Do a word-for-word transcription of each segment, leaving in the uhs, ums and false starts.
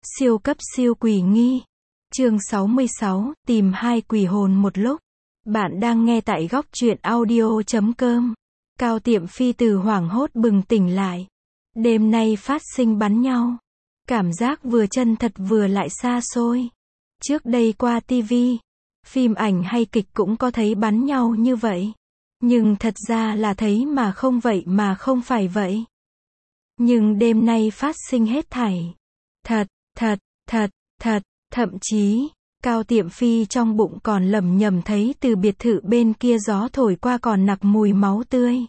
Siêu cấp siêu quỷ nghi. Chương sáu mươi sáu, tìm hai quỷ hồn một lúc. Bạn đang nghe tại góc truyện audio chấm com. Cao Tiệm Phi từ hoảng hốt bừng tỉnh lại. Đêm nay phát sinh bắn nhau. Cảm giác vừa chân thật vừa lại xa xôi. Trước đây qua tivi, phim ảnh hay kịch cũng có thấy bắn nhau như vậy. Nhưng thật ra là thấy mà không vậy mà không phải vậy. Nhưng đêm nay phát sinh hết thảy. Thật, thật, thật, thật, thậm chí, Cao Tiệm Phi trong bụng còn lẩm nhẩm thấy từ biệt thự bên kia gió thổi qua còn nặc mùi máu tươi.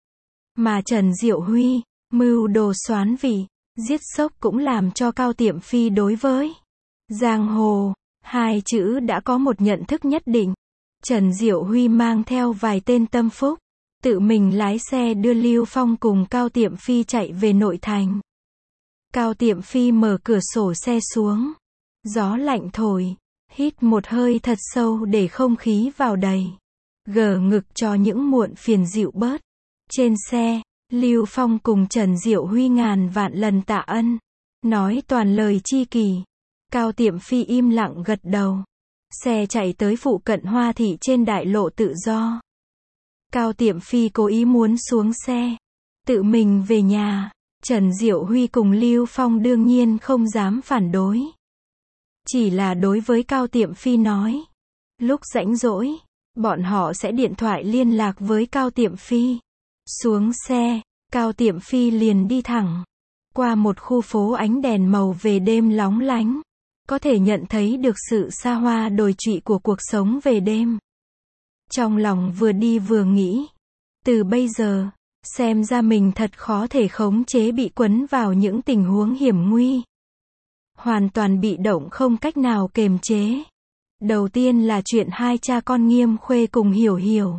Mà Trần Diệu Huy, mưu đồ xoán vị, giết sốc cũng làm cho Cao Tiệm Phi đối với giang hồ, hai chữ đã có một nhận thức nhất định. Trần Diệu Huy mang theo vài tên tâm phúc, tự mình lái xe đưa Lưu Phong cùng Cao Tiệm Phi chạy về nội thành. Cao Tiệm Phi mở cửa sổ xe xuống. Gió lạnh thổi, hít một hơi thật sâu để không khí vào đầy. Gờ ngực cho những muộn phiền dịu bớt. Trên xe, Lưu Phong cùng Trần Diệu Huy ngàn vạn lần tạ ân. Nói toàn lời chi kỷ. Cao Tiệm Phi im lặng gật đầu. Xe chạy tới phụ cận Hoa Thị trên đại lộ tự do. Cao Tiệm Phi cố ý muốn xuống xe, tự mình về nhà. Trần Diệu Huy cùng Lưu Phong đương nhiên không dám phản đối. Chỉ là đối với Cao Tiệm Phi nói, lúc rảnh rỗi, bọn họ sẽ điện thoại liên lạc với Cao Tiệm Phi. Xuống xe, Cao Tiệm Phi liền đi thẳng qua một khu phố ánh đèn màu về đêm lóng lánh. Có thể nhận thấy được sự xa hoa đồi trụy của cuộc sống về đêm. Trong lòng vừa đi vừa nghĩ, từ bây giờ, xem ra mình thật khó thể khống chế bị quấn vào những tình huống hiểm nguy. Hoàn toàn bị động không cách nào kềm chế. Đầu tiên là chuyện hai cha con Nghiêm Khuê cùng Hiểu Hiểu.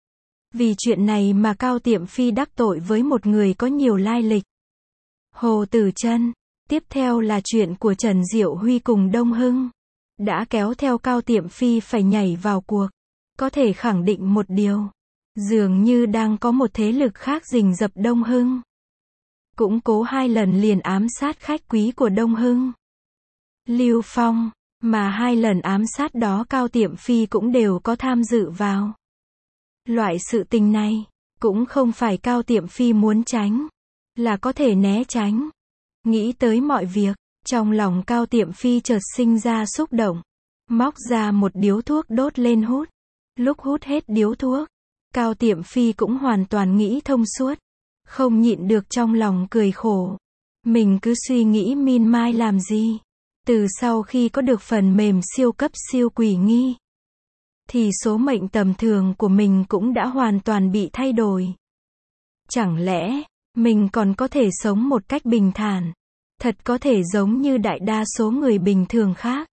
Vì chuyện này mà Cao Tiệm Phi đắc tội với một người có nhiều lai lịch. Hồ Tử Chân. Tiếp theo là chuyện của Trần Diệu Huy cùng Đông Hưng. Đã kéo theo Cao Tiệm Phi phải nhảy vào cuộc. Có thể khẳng định một điều. Dường như đang có một thế lực khác rình rập Đông Hưng. Cũng cố hai lần liền ám sát khách quý của Đông Hưng, Lưu Phong, mà hai lần ám sát đó Cao Tiệm Phi cũng đều có tham dự vào. Loại sự tình này, cũng không phải Cao Tiệm Phi muốn tránh, là có thể né tránh. Nghĩ tới mọi việc, trong lòng Cao Tiệm Phi chợt sinh ra xúc động. Móc ra một điếu thuốc đốt lên hút. Lúc hút hết điếu thuốc, Cao Tiệm Phi cũng hoàn toàn nghĩ thông suốt. Không nhịn được trong lòng cười khổ. Mình cứ suy nghĩ min mai làm gì. Từ sau khi có được phần mềm siêu cấp siêu quỷ nghi, thì số mệnh tầm thường của mình cũng đã hoàn toàn bị thay đổi. Chẳng lẽ, mình còn có thể sống một cách bình thản, thật có thể giống như đại đa số người bình thường khác?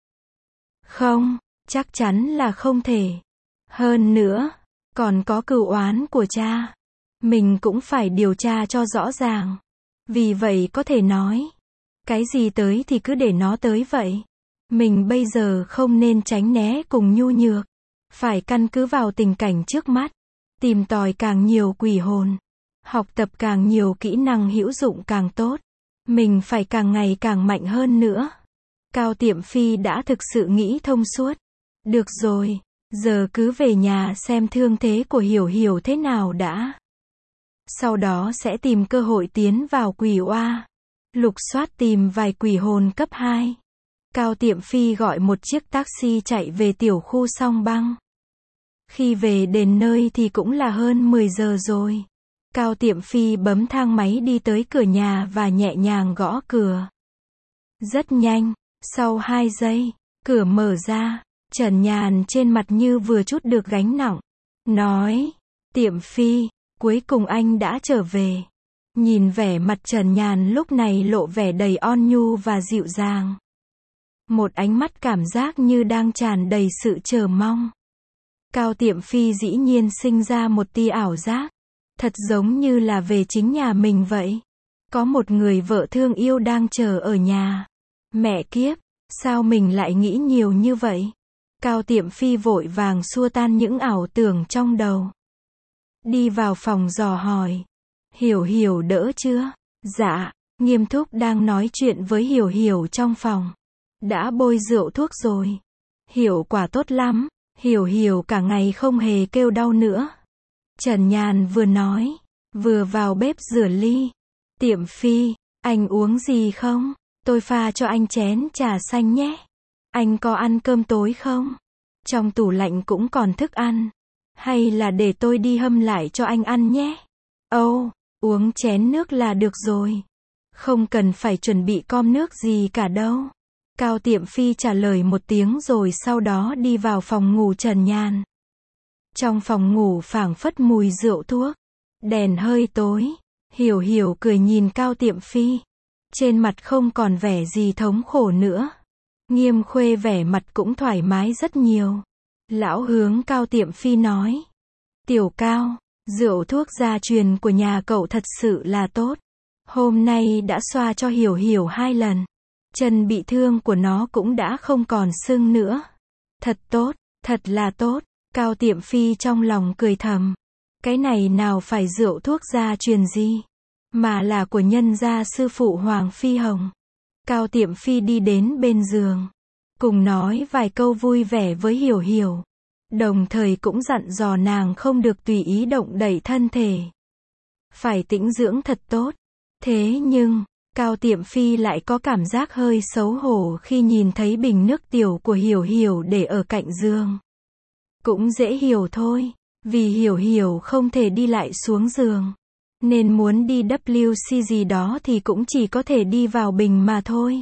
Không, chắc chắn là không thể. Hơn nữa, còn có cừu oán của cha. Mình cũng phải điều tra cho rõ ràng. Vì vậy có thể nói, cái gì tới thì cứ để nó tới vậy. Mình bây giờ không nên tránh né cùng nhu nhược. Phải căn cứ vào tình cảnh trước mắt. Tìm tòi càng nhiều quỷ hồn. Học tập càng nhiều kỹ năng hữu dụng càng tốt. Mình phải càng ngày càng mạnh hơn nữa. Cao Tiệm Phi đã thực sự nghĩ thông suốt. Được rồi, giờ cứ về nhà xem thương thế của Hiểu Hiểu thế nào đã. Sau đó sẽ tìm cơ hội tiến vào quỷ oa. Lục soát tìm vài quỷ hồn cấp hai. Cao Tiệm Phi gọi một chiếc taxi chạy về tiểu khu Song Băng. Khi về đến nơi thì cũng là hơn mười giờ rồi. Cao Tiệm Phi bấm thang máy đi tới cửa nhà và nhẹ nhàng gõ cửa. Rất nhanh, sau hai giây, cửa mở ra. Trần Nhàn trên mặt như vừa trút được gánh nặng. Nói, Tiệm Phi, cuối cùng anh đã trở về. Nhìn vẻ mặt Trần Nhàn lúc này lộ vẻ đầy ôn nhu và dịu dàng. Một ánh mắt cảm giác như đang tràn đầy sự chờ mong. Cao Tiệm Phi dĩ nhiên sinh ra một tia ảo giác. Thật giống như là về chính nhà mình vậy. Có một người vợ thương yêu đang chờ ở nhà. Mẹ kiếp, sao mình lại nghĩ nhiều như vậy? Cao Tiệm Phi vội vàng xua tan những ảo tưởng trong đầu. Đi vào phòng dò hỏi. Hiểu Hiểu đỡ chưa? Dạ, Nghiêm Thúc đang nói chuyện với Hiểu Hiểu trong phòng. Đã bôi rượu thuốc rồi. Hiểu quả tốt lắm, Hiểu Hiểu cả ngày không hề kêu đau nữa. Trần Nhàn vừa nói, vừa vào bếp rửa ly. Tiệm Phi, anh uống gì không? Tôi pha cho anh chén trà xanh nhé. Anh có ăn cơm tối không? Trong tủ lạnh cũng còn thức ăn. Hay là để tôi đi hâm lại cho anh ăn nhé? Âu, oh, uống chén nước là được rồi. Không cần phải chuẩn bị com nước gì cả đâu. Cao Tiệm Phi trả lời một tiếng rồi sau đó đi vào phòng ngủ Trần Nhàn. Trong phòng ngủ phảng phất mùi rượu thuốc. Đèn hơi tối. Hiểu Hiểu cười nhìn Cao Tiệm Phi. Trên mặt không còn vẻ gì thống khổ nữa. Nghiêm Khuê vẻ mặt cũng thoải mái rất nhiều. Lão hướng Cao Tiệm Phi nói. Tiểu Cao, rượu thuốc gia truyền của nhà cậu thật sự là tốt. Hôm nay đã xoa cho Hiểu Hiểu hai lần. Chân bị thương của nó cũng đã không còn sưng nữa. Thật tốt, thật là tốt. Cao Tiệm Phi trong lòng cười thầm. Cái này nào phải rượu thuốc gia truyền gì, mà là của nhân gia sư phụ Hoàng Phi Hồng. Cao Tiệm Phi đi đến bên giường, cùng nói vài câu vui vẻ với Hiểu Hiểu. Đồng thời cũng dặn dò nàng không được tùy ý động đậy thân thể. Phải tĩnh dưỡng thật tốt. Thế nhưng, Cao Tiệm Phi lại có cảm giác hơi xấu hổ khi nhìn thấy bình nước tiểu của Hiểu Hiểu để ở cạnh giường. Cũng dễ hiểu thôi, vì Hiểu Hiểu không thể đi lại xuống giường. Nên muốn đi vê kép gì đó thì cũng chỉ có thể đi vào bình mà thôi.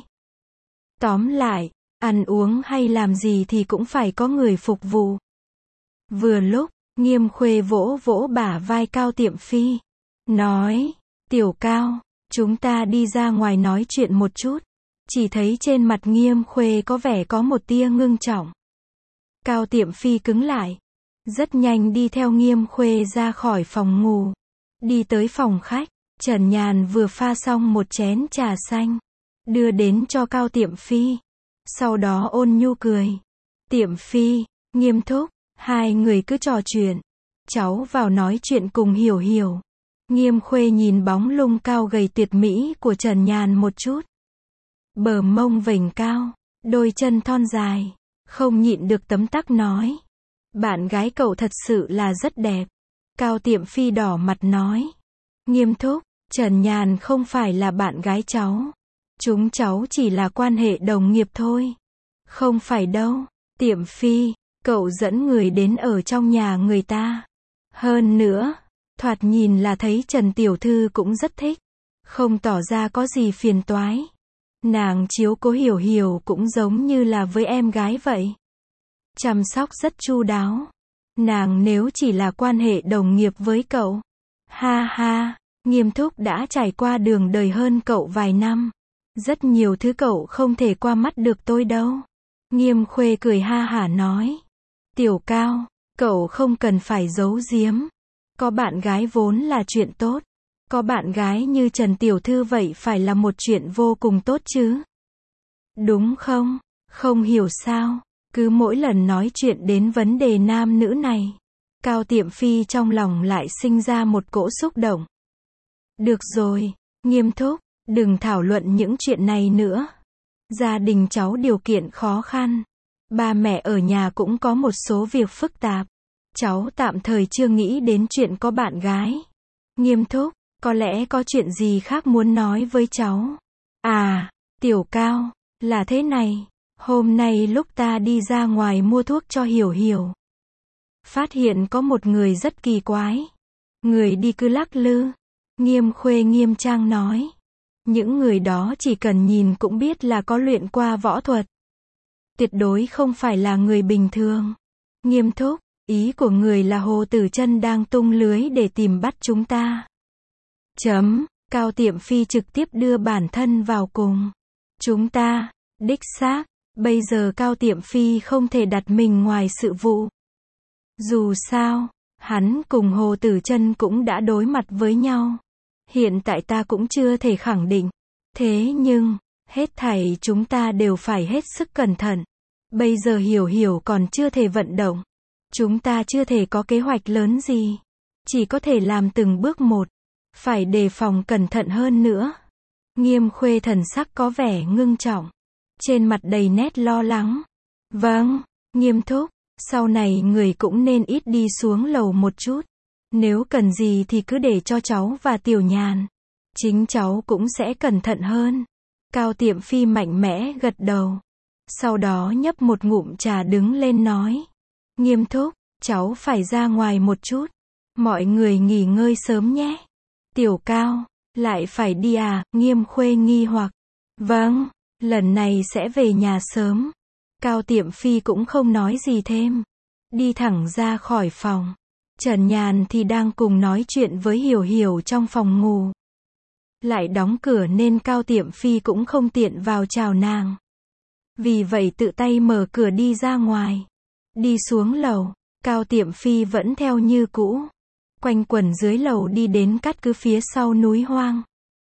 Tóm lại, ăn uống hay làm gì thì cũng phải có người phục vụ. Vừa lúc, Nghiêm Khuê vỗ vỗ bả vai Cao Tiệm Phi. Nói, Tiểu Cao, chúng ta đi ra ngoài nói chuyện một chút. Chỉ thấy trên mặt Nghiêm Khuê có vẻ có một tia ngưng trọng. Cao Tiệm Phi cứng lại. Rất nhanh đi theo Nghiêm Khuê ra khỏi phòng ngủ. Đi tới phòng khách, Trần Nhàn vừa pha xong một chén trà xanh. Đưa đến cho Cao Tiệm Phi. Sau đó ôn nhu cười. Tiệm Phi, Nghiêm thúc, hai người cứ trò chuyện. Cháu vào nói chuyện cùng Hiểu Hiểu. Nghiêm Khuê nhìn bóng lưng cao gầy tuyệt mỹ của Trần Nhàn một chút. Bờ mông vểnh cao, đôi chân thon dài. Không nhịn được tấm tắc nói. Bạn gái cậu thật sự là rất đẹp. Cao Tiệm Phi đỏ mặt nói. Nghiêm thúc, Trần Nhàn không phải là bạn gái cháu. Chúng cháu chỉ là quan hệ đồng nghiệp thôi. Không phải đâu. Tiệm Phi, cậu dẫn người đến ở trong nhà người ta. Hơn nữa, thoạt nhìn là thấy Trần Tiểu Thư cũng rất thích. Không tỏ ra có gì phiền toái. Nàng chiếu cố Hiểu Hiểu cũng giống như là với em gái vậy. Chăm sóc rất chu đáo. Nàng nếu chỉ là quan hệ đồng nghiệp với cậu. Ha ha, Nghiêm thúc đã trải qua đường đời hơn cậu vài năm. Rất nhiều thứ cậu không thể qua mắt được tôi đâu. Nghiêm Khuê cười ha hả nói. Tiểu Cao, cậu không cần phải giấu giếm. Có bạn gái vốn là chuyện tốt. Có bạn gái như Trần Tiểu Thư vậy phải là một chuyện vô cùng tốt chứ. Đúng không? Không hiểu sao. Cứ mỗi lần nói chuyện đến vấn đề nam nữ này, Cao Tiệm Phi trong lòng lại sinh ra một cỗ xúc động. Được rồi, Nghiêm thúc, đừng thảo luận những chuyện này nữa. Gia đình cháu điều kiện khó khăn. Ba mẹ ở nhà cũng có một số việc phức tạp. Cháu tạm thời chưa nghĩ đến chuyện có bạn gái. Nghiêm thúc, có lẽ có chuyện gì khác muốn nói với cháu. À, Tiểu Cao, là thế này. Hôm nay lúc ta đi ra ngoài mua thuốc cho Hiểu Hiểu, phát hiện có một người rất kỳ quái. Người đi cứ lắc lư. Nghiêm Khuê nghiêm trang nói. Những người đó chỉ cần nhìn cũng biết là có luyện qua võ thuật. Tuyệt đối không phải là người bình thường. Nghiêm thúc, ý của người là Hồ Tử Chân đang tung lưới để tìm bắt chúng ta. Chấm, Cao Tiệm Phi trực tiếp đưa bản thân vào cùng. Chúng ta, đích xác. Bây giờ Cao Tiệm Phi không thể đặt mình ngoài sự vụ. Dù sao, hắn cùng Hồ Tử Chân cũng đã đối mặt với nhau. Hiện tại ta cũng chưa thể khẳng định. Thế nhưng, hết thảy chúng ta đều phải hết sức cẩn thận. Bây giờ Hiểu Hiểu còn chưa thể vận động. Chúng ta chưa thể có kế hoạch lớn gì. Chỉ có thể làm từng bước một. Phải đề phòng cẩn thận hơn nữa. Nghiêm Khuê thần sắc có vẻ ngưng trọng. trên mặt đầy nét lo lắng. Vâng, nghiêm túc, sau này người cũng nên ít đi xuống lầu một chút. Nếu cần gì thì cứ để cho cháu và Tiểu Nhàn. Chính cháu cũng sẽ cẩn thận hơn. Cao Tiệm Phi mạnh mẽ gật đầu. Sau đó nhấp một ngụm trà đứng lên nói. Nghiêm túc, cháu phải ra ngoài một chút. Mọi người nghỉ ngơi sớm nhé. Tiểu Cao, lại phải đi à? Nghiêm Khuê nghi hoặc. Vâng, lần này sẽ về nhà sớm. Cao Tiệm Phi cũng không nói gì thêm. Đi thẳng ra khỏi phòng. Trần Nhàn thì đang cùng nói chuyện với Hiểu Hiểu trong phòng ngủ. Lại đóng cửa nên Cao Tiệm Phi cũng không tiện vào chào nàng. Vì vậy tự tay mở cửa đi ra ngoài. Đi xuống lầu, Cao Tiệm Phi vẫn theo như cũ. Quanh quẩn dưới lầu đi đến cát cứ phía sau núi hoang.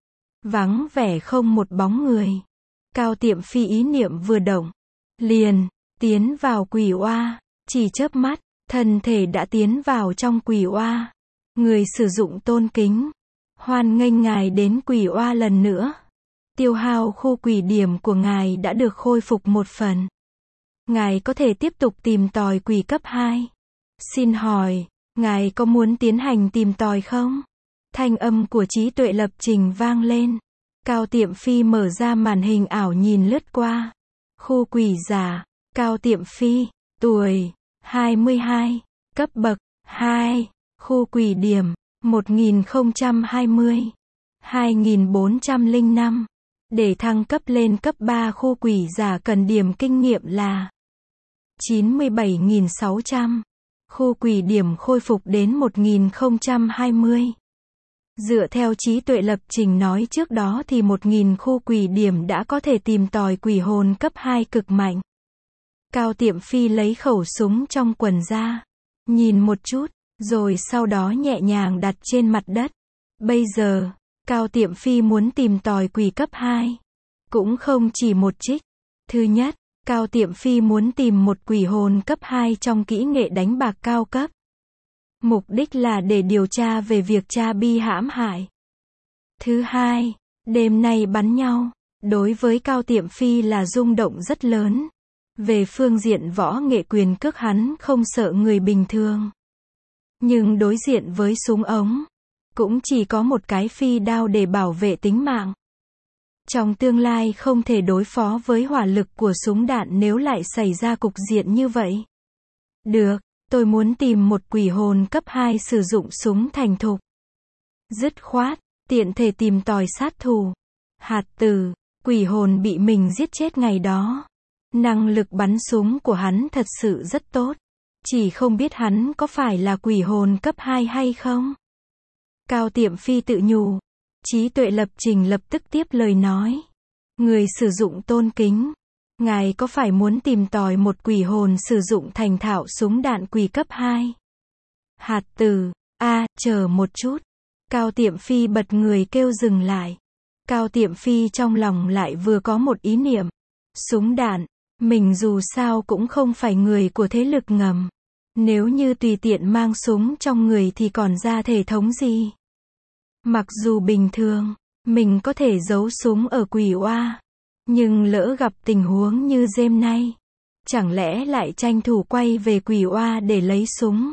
Vắng vẻ không một bóng người. Cao Tiệm Phi ý niệm vừa động. Liền, tiến vào quỷ oa. Chỉ chớp mắt, thân thể đã tiến vào trong quỷ oa. Người sử dụng tôn kính. Hoan nghênh ngài đến quỷ oa lần nữa. Tiêu hao khu quỷ điểm của ngài đã được khôi phục một phần. Ngài có thể tiếp tục tìm tòi quỷ cấp hai. Xin hỏi, ngài có muốn tiến hành tìm tòi không? Thanh âm của trí tuệ lập trình vang lên. Cao Tiệm Phi mở ra màn hình ảo nhìn lướt qua. Khu quỷ giả, Cao Tiệm Phi, tuổi, hai mươi hai, cấp bậc, hai, khu quỷ điểm, một nghìn không trăm hai mươi, hai nghìn bốn trăm lẻ năm. Để thăng cấp lên cấp ba khu quỷ giả cần điểm kinh nghiệm là chín mươi bảy nghìn sáu trăm. Khu quỷ điểm khôi phục đến một nghìn không trăm hai mươi. Dựa theo trí tuệ lập trình nói trước đó thì một nghìn khu quỷ điểm đã có thể tìm tòi quỷ hồn cấp hai cực mạnh. Cao Tiệm Phi lấy khẩu súng trong quần ra. Nhìn một chút, rồi sau đó nhẹ nhàng đặt trên mặt đất. Bây giờ, Cao Tiệm Phi muốn tìm tòi quỷ cấp hai. Cũng không chỉ một trích. Thứ nhất, Cao Tiệm Phi muốn tìm một quỷ hồn cấp hai trong kỹ nghệ đánh bạc cao cấp. Mục đích là để điều tra về việc cha Bi hãm hại. Thứ hai, đêm nay bắn nhau, đối với Cao Tiệm Phi là rung động rất lớn. Về phương diện võ nghệ quyền cước hắn không sợ người bình thường. Nhưng đối diện với súng ống, cũng chỉ có một cái phi đao để bảo vệ tính mạng. Trong tương lai không thể đối phó với hỏa lực của súng đạn nếu lại xảy ra cục diện như vậy. Được, tôi muốn tìm một quỷ hồn cấp hai sử dụng súng thành thục. Dứt khoát, tiện thể tìm tòi sát thủ. Hạt Tử, quỷ hồn bị mình giết chết ngày đó. Năng lực bắn súng của hắn thật sự rất tốt. Chỉ không biết hắn có phải là quỷ hồn cấp hai hay không? Cao Tiệm Phi tự nhủ. Trí tuệ lập trình lập tức tiếp lời nói. Người sử dụng tôn kính. Ngài có phải muốn tìm tòi một quỷ hồn sử dụng thành thạo súng đạn quỷ cấp hai? Hạt Tử, a, à, chờ một chút. Cao Tiệm Phi bật người kêu dừng lại. Cao Tiệm Phi trong lòng lại vừa có một ý niệm. Súng đạn, mình dù sao cũng không phải người của thế lực ngầm. Nếu như tùy tiện mang súng trong người thì còn ra thể thống gì? Mặc dù bình thường, mình có thể giấu súng ở quỷ oa. Nhưng lỡ gặp tình huống như đêm nay, chẳng lẽ lại tranh thủ quay về quỷ oa để lấy súng?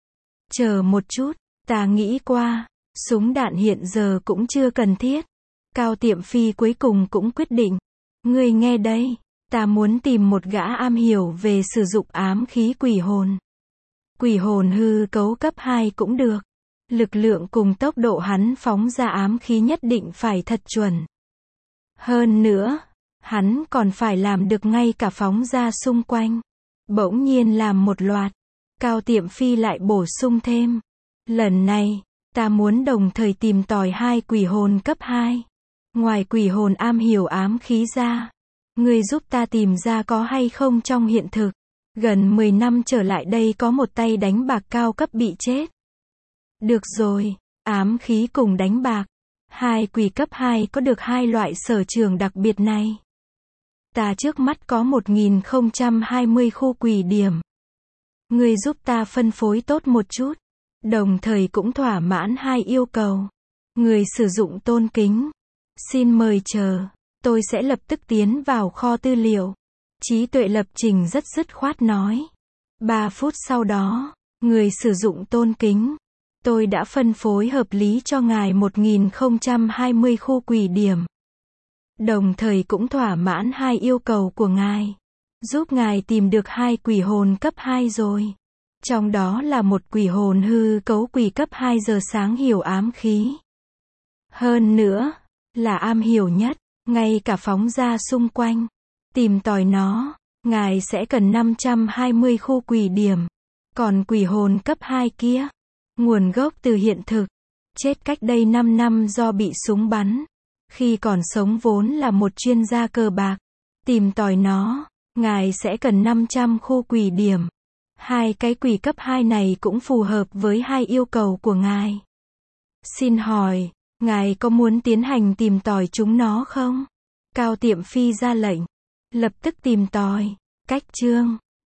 Chờ một chút, ta nghĩ qua, súng đạn hiện giờ cũng chưa cần thiết. Cao Tiệm Phi cuối cùng cũng quyết định. Ngươi nghe đây, ta muốn tìm một gã am hiểu về sử dụng ám khí quỷ hồn. Quỷ hồn hư cấu cấp hai cũng được. Lực lượng cùng tốc độ hắn phóng ra ám khí nhất định phải thật chuẩn. Hơn nữa, hắn còn phải làm được ngay cả phóng ra xung quanh. Bỗng nhiên làm một loạt. Cao Tiệm Phi lại bổ sung thêm. Lần này, ta muốn đồng thời tìm tòi hai quỷ hồn cấp hai. Ngoài quỷ hồn am hiểu ám khí ra, ngươi giúp ta tìm ra có hay không trong hiện thực. Gần mười năm trở lại đây có một tay đánh bạc cao cấp bị chết. Được rồi, ám khí cùng đánh bạc. Hai quỷ cấp hai có được hai loại sở trường đặc biệt này. Ta trước mắt có một nghìn không trăm hai mươi khu quỷ điểm. Ngươi giúp ta phân phối tốt một chút. Đồng thời cũng thỏa mãn hai yêu cầu. Người sử dụng tôn kính. Xin mời chờ. tôi sẽ lập tức tiến vào kho tư liệu. Trí tuệ lập trình rất dứt khoát nói. Ba phút sau đó, người sử dụng tôn kính. Tôi đã phân phối hợp lý cho ngài một nghìn không trăm hai mươi khu quỷ điểm. Đồng thời cũng thỏa mãn hai yêu cầu của ngài. Giúp ngài tìm được hai quỷ hồn cấp hai rồi. Trong đó là một quỷ hồn hư cấu quỷ cấp hai giờ sáng hiểu ám khí. Hơn nữa, là am hiểu nhất, ngay cả phóng ra xung quanh. Tìm tòi nó, ngài sẽ cần năm trăm hai mươi khu quỷ điểm. Còn quỷ hồn cấp hai kia, nguồn gốc từ hiện thực, chết cách đây năm năm do bị súng bắn. Khi còn sống vốn là một chuyên gia cờ bạc. Tìm tòi nó, ngài sẽ cần năm trăm khu quỷ điểm. Hai cái quỷ cấp hai này cũng phù hợp với hai yêu cầu của ngài. Xin hỏi, ngài có muốn tiến hành tìm tòi chúng nó không? Cao Tiệm Phi ra lệnh. Lập tức tìm tòi. Cách chương